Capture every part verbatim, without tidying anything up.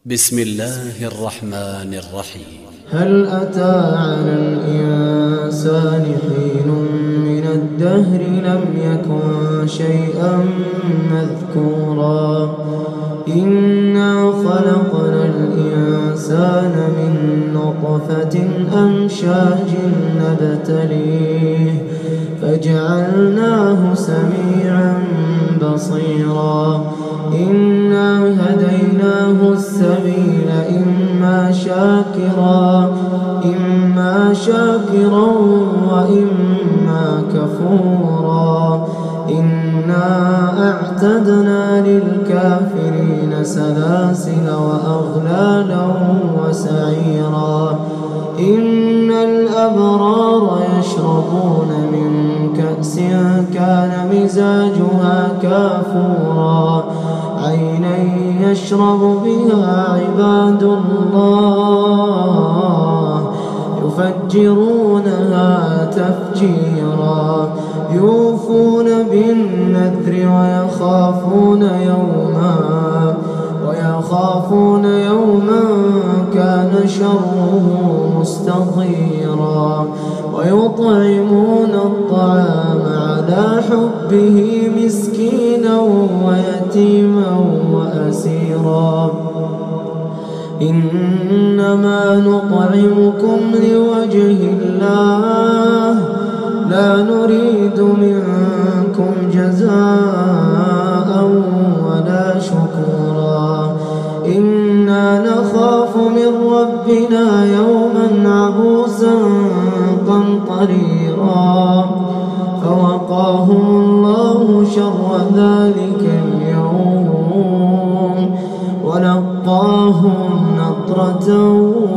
بسم الله الرحمن الرحيم. هل أتى على الإنسان حين من الدهر لم يكن شيئا مذكورا إنا خلقنا الإنسان من نطفة أمشاج نبتليه فجعلناه سميعا بصيرا إنا هديناه السبيل إما شاكرا إما شاكرا وإما كفورا إنا أعتدنا للكافرين سلاسل وأغلالا وسعيرا إن الأبرار يشربون من كأس كان مزاجها كافورا عينا يشرب بها عباد الله يفجرونها تفجيرا يوفون بالنذر ويخافون يوما ويخافون يوما كان شره مستطيرا ويطعمون الطعام على حبه مسكينا ويتيما وأسيرا إنما نطعمكم لوجه الله لا نريد منكم جزاء ولا شكورا إنا نخاف من ربنا يوما عبوسا قمطريرا فوقاهم الله شر ذلك اليوم ولقاهم نضرة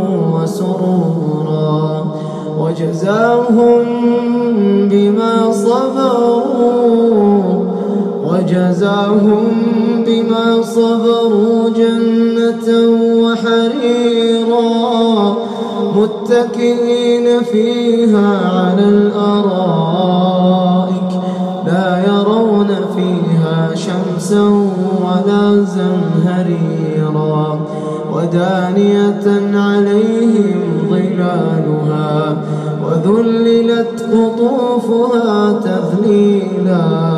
وسرورا وجزاهم بما صبروا وجزاهم بما صبروا جنة وحريرا متكئين فيها على الأرائك لا يرون فيها شمسا ولا زمهريرا ودانية عليهم ظلالها وذللت قطوفها تذليلا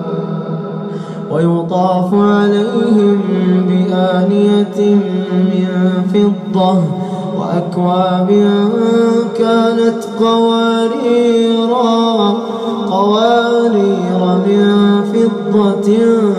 ويطاف عليهم بآنية من فضة وأكواب كانت قواريرا قوارير من فضة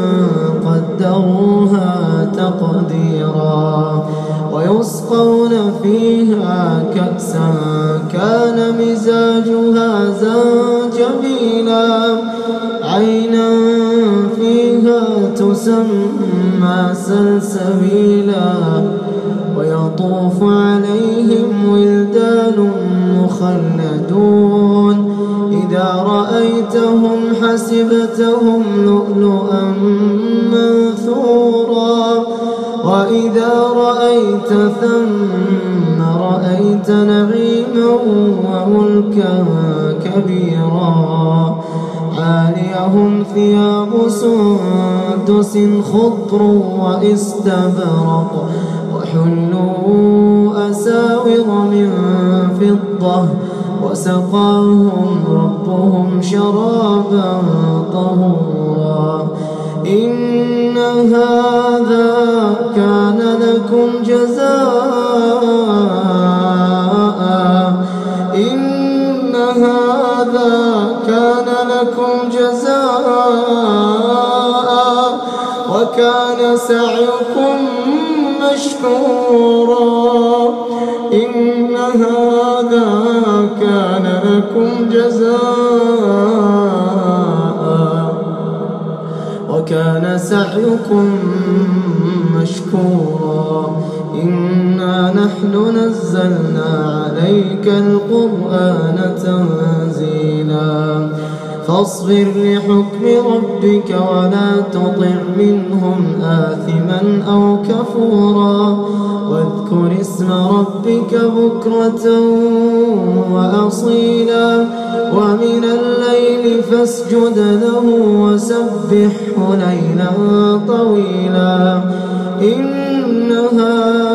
قدروها تقديرا ويسقون فيها كأسا كان مزاجها زنجبيلا عينا فيها تسمى سلسبيلا ويطوف عليهم ولدان مخلدون إذا رأيتهم حسبتهم لؤلؤا منثورا وإذا رأيت ثم رأيت نعيما وملكا كبيرا عاليهم ثياب سندس خضر واستبرق وحلوا أساور من فضة وسقاهم ربهم شرابا طهورا إن هذا كان لكم جزاء إن هذا كان لكم جزاء وكان سعيكم مشكورا إن هذا كان لكم جزاء وكان سعيكم مشكورا إنا نحن نزلنا عليك القرآن تنزيلا فاصبر لحكم ربك ولا تطع منهم آثما أو كفورا واذكر اسم ربك بكرة وأصيلا ومن الليل فاسجد له وسبحه ليلا طويلا إن هذا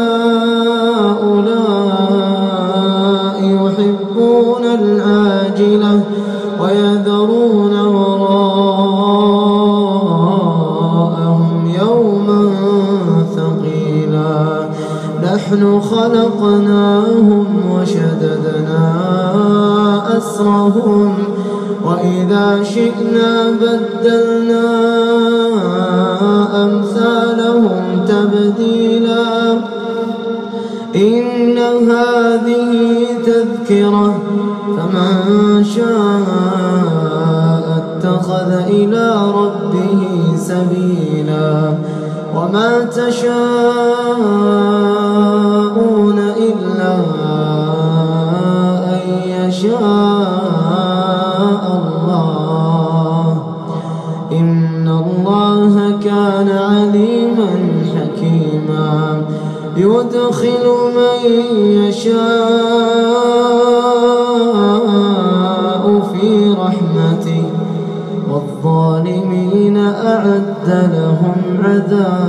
سبيلا نحن خلقناهم وشددنا أسرهم وإذا شئنا بدلنا أمثالهم تبديلا إن هذه تذكرة فمن شاء اتخذ إلى ربه سبيلا وما تشاءون إلا أن يشاء الله إن الله كان عليما حكيما يدخل من يشاء في رحمته والظالمين أعد لهم عذابا